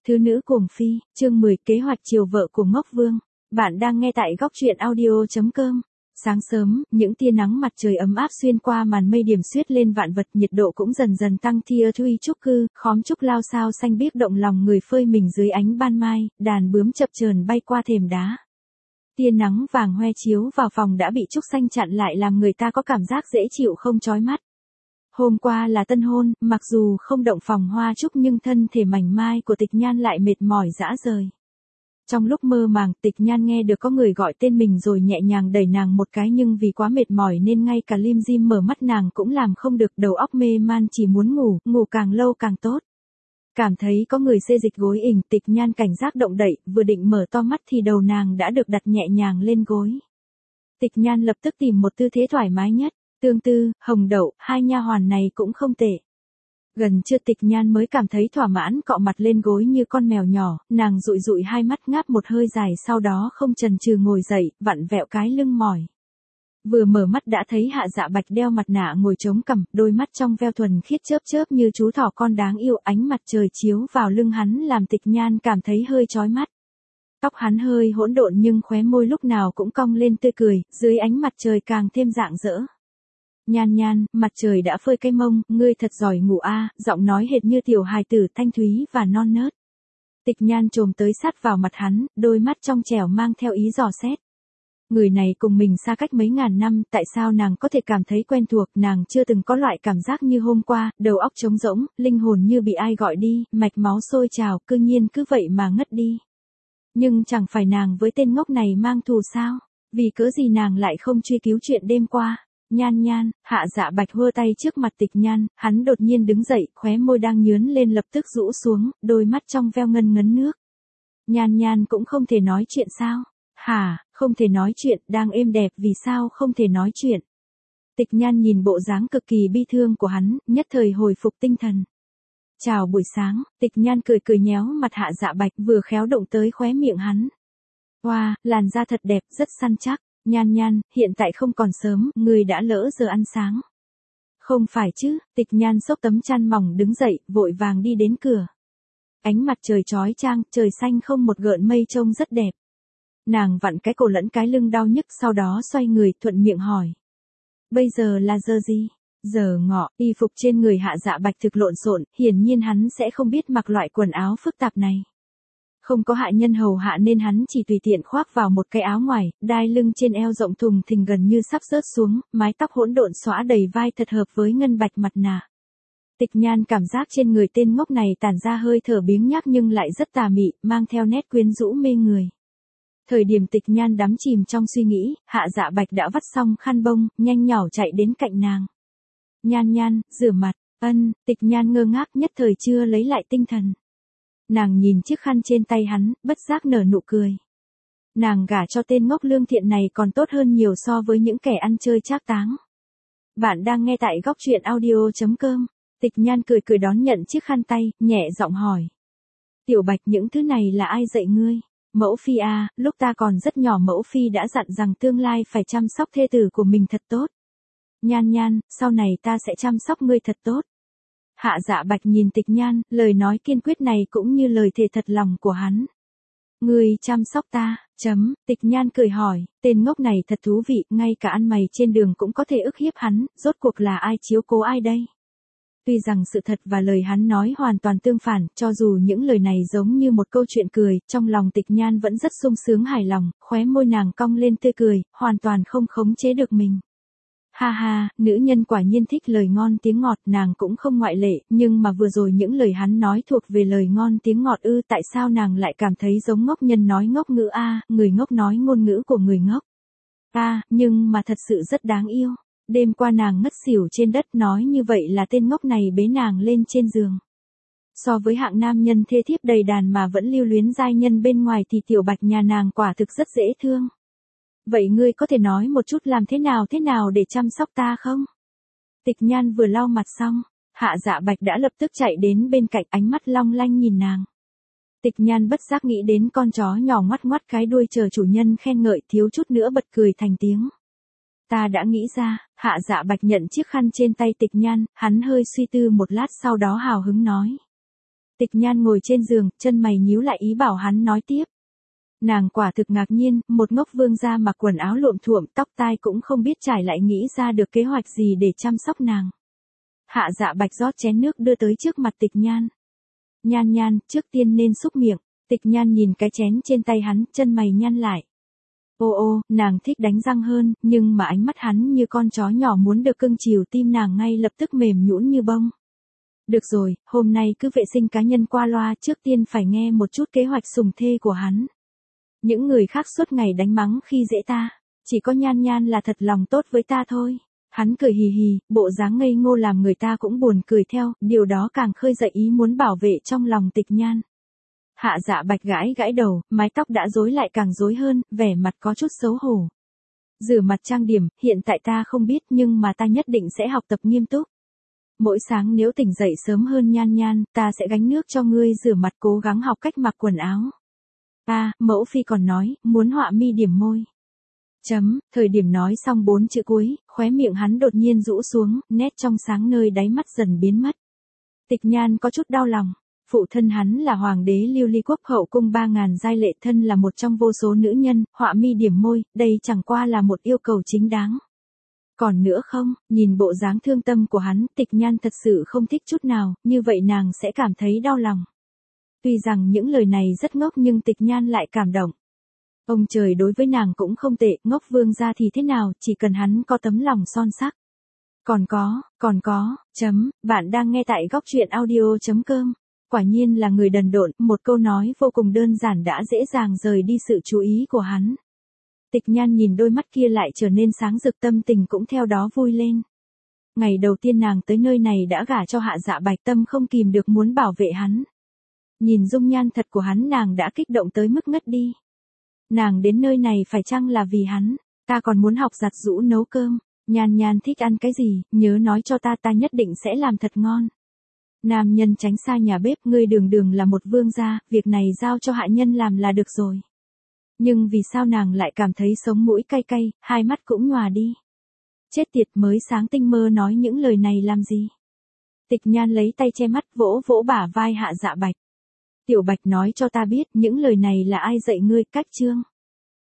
Thứ nữ cuồng phi, chương 10 kế hoạch chiều vợ của Ngốc Vương. Bạn đang nghe tại góc truyện audio.com. Sáng sớm, những tia nắng mặt trời ấm áp xuyên qua màn mây điểm xuyết lên vạn vật, nhiệt độ cũng dần dần tăng. Thia thuy trúc cư, khóm trúc lao sao xanh biếc động lòng người phơi mình dưới ánh ban mai, đàn bướm chập chờn bay qua thềm đá. Tia nắng vàng hoe chiếu vào phòng đã bị trúc xanh chặn lại làm người ta có cảm giác dễ chịu không chói mắt. Hôm qua là tân hôn, mặc dù không động phòng hoa trúc nhưng thân thể mảnh mai của Tịch Nhan lại mệt mỏi rã rời. Trong lúc mơ màng, Tịch Nhan nghe được có người gọi tên mình rồi nhẹ nhàng đẩy nàng một cái, nhưng vì quá mệt mỏi nên ngay cả lim dim mở mắt nàng cũng làm không được, đầu óc mê man chỉ muốn ngủ, ngủ càng lâu càng tốt. Cảm thấy có người xê dịch gối ỉnh, Tịch Nhan cảnh giác động đậy, vừa định mở to mắt thì đầu nàng đã được đặt nhẹ nhàng lên gối. Tịch Nhan lập tức tìm một tư thế thoải mái nhất. Tương Tư, Hồng Đậu, hai nha hoàn này cũng không tệ. Gần trưa Tịch Nhan mới cảm thấy thỏa mãn, cọ mặt lên gối như con mèo nhỏ, nàng dụi dụi hai mắt ngáp một hơi dài, sau đó không chần chừ ngồi dậy, vặn vẹo cái lưng mỏi. Vừa mở mắt đã thấy Hạ Dạ Bạch đeo mặt nạ ngồi chống cằm, đôi mắt trong veo thuần khiết chớp chớp như chú thỏ con đáng yêu, ánh mặt trời chiếu vào lưng hắn làm Tịch Nhan cảm thấy hơi chói mắt. Tóc hắn hơi hỗn độn nhưng khóe môi lúc nào cũng cong lên tươi cười, dưới ánh mặt trời càng thêm rạng rỡ. Nhan Nhan, mặt trời đã phơi cái mông, ngươi thật giỏi ngủ a, giọng nói hệt như tiểu hài tử, thanh thúy và non nớt. Tịch Nhan chồm tới sát vào mặt hắn, đôi mắt trong trẻo mang theo ý dò xét. Người này cùng mình xa cách mấy ngàn năm, tại sao nàng có thể cảm thấy quen thuộc, nàng chưa từng có loại cảm giác như hôm qua, đầu óc trống rỗng, linh hồn như bị ai gọi đi, mạch máu sôi trào, cư nhiên cứ vậy mà ngất đi. Nhưng chẳng phải nàng với tên ngốc này mang thù sao, vì cớ gì nàng lại không truy cứu chuyện đêm qua. Nhan Nhan, Hạ Dạ Bạch hơ tay trước mặt Tịch Nhan, hắn đột nhiên đứng dậy, khóe môi đang nhướn lên lập tức rũ xuống, đôi mắt trong veo ngân ngấn nước. Nhan Nhan cũng không thể nói chuyện sao? Hả, không thể nói chuyện, đang êm đẹp vì sao không thể nói chuyện? Tịch Nhan nhìn bộ dáng cực kỳ bi thương của hắn, nhất thời hồi phục tinh thần. Chào buổi sáng, Tịch Nhan cười cười nhéo mặt Hạ Dạ Bạch, vừa khéo động tới khóe miệng hắn. Wow, làn da thật đẹp, rất săn chắc. Nhan Nhan, hiện tại không còn sớm, ngươi đã lỡ giờ ăn sáng. Không phải chứ, Tịch Nhan xốc tấm chăn mỏng đứng dậy, vội vàng đi đến cửa. Ánh mặt trời chói chang, trời xanh không một gợn mây trông rất đẹp. Nàng vặn cái cổ lẫn cái lưng đau nhức, sau đó xoay người, thuận miệng hỏi. Bây giờ là giờ gì? Giờ ngọ, y phục trên người Hạ Dạ Bạch thực lộn xộn, hiển nhiên hắn sẽ không biết mặc loại quần áo phức tạp này. Không có hạ nhân hầu hạ nên hắn chỉ tùy tiện khoác vào một cái áo ngoài, đai lưng trên eo rộng thùng thình gần như sắp rớt xuống, mái tóc hỗn độn xõa đầy vai thật hợp với ngân bạch mặt nạ. Tịch Nhan cảm giác trên người tên ngốc này tản ra hơi thở biếng nhác nhưng lại rất tà mị, mang theo nét quyến rũ mê người. Thời điểm Tịch Nhan đắm chìm trong suy nghĩ, Hạ Dạ Bạch đã vắt xong khăn bông, nhanh nhỏ chạy đến cạnh nàng. Nhan Nhan, rửa mặt, Tịch Nhan ngơ ngác nhất thời chưa lấy lại tinh thần. Nàng nhìn chiếc khăn trên tay hắn, bất giác nở nụ cười. Nàng gả cho tên ngốc lương thiện này còn tốt hơn nhiều so với những kẻ ăn chơi trác táng. Bạn đang nghe tại góc truyện audio.com. Tịch Nhan cười cười đón nhận chiếc khăn tay, nhẹ giọng hỏi. Tiểu Bạch, những thứ này là ai dạy ngươi? Mẫu phi à, lúc ta còn rất nhỏ mẫu phi đã dặn rằng tương lai phải chăm sóc thê tử của mình thật tốt. Nhan Nhan, sau này ta sẽ chăm sóc ngươi thật tốt. Hạ Dạ Bạch nhìn Tịch Nhan, lời nói kiên quyết này cũng như lời thề thật lòng của hắn. Ngươi chăm sóc ta, Tịch Nhan cười hỏi, tên ngốc này thật thú vị, ngay cả ăn mày trên đường cũng có thể ức hiếp hắn, rốt cuộc là ai chiếu cố ai đây? Tuy rằng sự thật và lời hắn nói hoàn toàn tương phản, cho dù những lời này giống như một câu chuyện cười, trong lòng Tịch Nhan vẫn rất sung sướng hài lòng, khóe môi nàng cong lên tươi cười, hoàn toàn không khống chế được mình. Ha ha, nữ nhân quả nhiên thích lời ngon tiếng ngọt, nàng cũng không ngoại lệ, nhưng mà vừa rồi những lời hắn nói thuộc về lời ngon tiếng ngọt ư, tại sao nàng lại cảm thấy giống ngốc nhân nói ngốc ngữ a, người ngốc nói ngôn ngữ của người ngốc. Nhưng mà thật sự rất đáng yêu. Đêm qua nàng ngất xỉu trên đất, nói như vậy là tên ngốc này bế nàng lên trên giường. So với hạng nam nhân thê thiếp đầy đàn mà vẫn lưu luyến giai nhân bên ngoài thì Tiểu Bạch nhà nàng quả thực rất dễ thương. Vậy ngươi có thể nói một chút làm thế nào để chăm sóc ta không? Tịch Nhan vừa lau mặt xong, Hạ Dạ Bạch đã lập tức chạy đến bên cạnh, ánh mắt long lanh nhìn nàng. Tịch Nhan bất giác nghĩ đến con chó nhỏ ngoắt ngoắt cái đuôi chờ chủ nhân khen ngợi, thiếu chút nữa bật cười thành tiếng. Ta đã nghĩ ra. Hạ Dạ Bạch nhận chiếc khăn trên tay Tịch Nhan, hắn hơi suy tư một lát sau đó hào hứng nói. Tịch Nhan ngồi trên giường, chân mày nhíu lại ý bảo hắn nói tiếp. Nàng quả thực ngạc nhiên, một ngốc vương gia mặc quần áo lộm thuộm, tóc tai cũng không biết trải lại nghĩ ra được kế hoạch gì để chăm sóc nàng. Hạ Dạ Bạch rót chén nước đưa tới trước mặt Tịch Nhan. Nhan Nhan, trước tiên nên xúc miệng. Tịch Nhan nhìn cái chén trên tay hắn, chân mày nhăn lại. Ô ô, nàng thích đánh răng hơn, nhưng mà ánh mắt hắn như con chó nhỏ muốn được cưng chiều, tim nàng ngay lập tức mềm nhũn như bông. Được rồi, hôm nay cứ vệ sinh cá nhân qua loa, trước tiên phải nghe một chút kế hoạch sủng thê của hắn. Những người khác suốt ngày đánh mắng khi dễ ta, chỉ có Nhan Nhan là thật lòng tốt với ta thôi. Hắn cười hì hì, bộ dáng ngây ngô làm người ta cũng buồn cười theo, điều đó càng khơi dậy ý muốn bảo vệ trong lòng Tịch Nhan. Hạ Dạ Bạch gãi gãi đầu, mái tóc đã rối lại càng rối hơn, vẻ mặt có chút xấu hổ. Rửa mặt trang điểm, hiện tại ta không biết nhưng mà ta nhất định sẽ học tập nghiêm túc. Mỗi sáng nếu tỉnh dậy sớm hơn Nhan Nhan, ta sẽ gánh nước cho ngươi rửa mặt, cố gắng học cách mặc quần áo. Mẫu phi còn nói, muốn họa mi điểm môi. Thời điểm nói xong 4 chữ cuối, khóe miệng hắn đột nhiên rũ xuống, nét trong sáng nơi đáy mắt dần biến mất. Tịch Nhan có chút đau lòng. Phụ thân hắn là hoàng đế Lưu Ly quốc hậu cung 3000 giai lệ, thân là một trong vô số nữ nhân, họa mi điểm môi, đây chẳng qua là một yêu cầu chính đáng. Còn nữa không, nhìn bộ dáng thương tâm của hắn, Tịch Nhan thật sự không thích chút nào, như vậy nàng sẽ cảm thấy đau lòng. Tuy rằng những lời này rất ngốc nhưng Tịch Nhan lại cảm động. Ông trời đối với nàng cũng không tệ, ngốc vương gia thì thế nào, chỉ cần hắn có tấm lòng son sắc. Còn có, bạn đang nghe tại góc truyện audio.com. Quả nhiên là người đần độn, một câu nói vô cùng đơn giản đã dễ dàng rời đi sự chú ý của hắn. Tịch Nhan nhìn đôi mắt kia lại trở nên sáng rực, tâm tình cũng theo đó vui lên. Ngày đầu tiên nàng tới nơi này đã gả cho Hạ Dạ Bạch, tâm không kìm được muốn bảo vệ hắn. Nhìn dung nhan thật của hắn nàng đã kích động tới mức ngất đi. Nàng đến nơi này phải chăng là vì hắn, ta còn muốn học giặt giũ nấu cơm, Nhan Nhan thích ăn cái gì, nhớ nói cho ta nhất định sẽ làm thật ngon. Nam nhân tránh xa nhà bếp, ngươi đường là một vương gia, việc này giao cho hạ nhân làm là được rồi. Nhưng vì sao nàng lại cảm thấy sống mũi cay cay, hai mắt cũng nhòa đi. Chết tiệt, mới sáng tinh mơ nói những lời này làm gì. Tịch Nhan lấy tay che mắt, vỗ vỗ bả vai Hạ Dạ Bạch. Tiểu Bạch nói cho ta biết, những lời này là ai dạy ngươi, cách chương.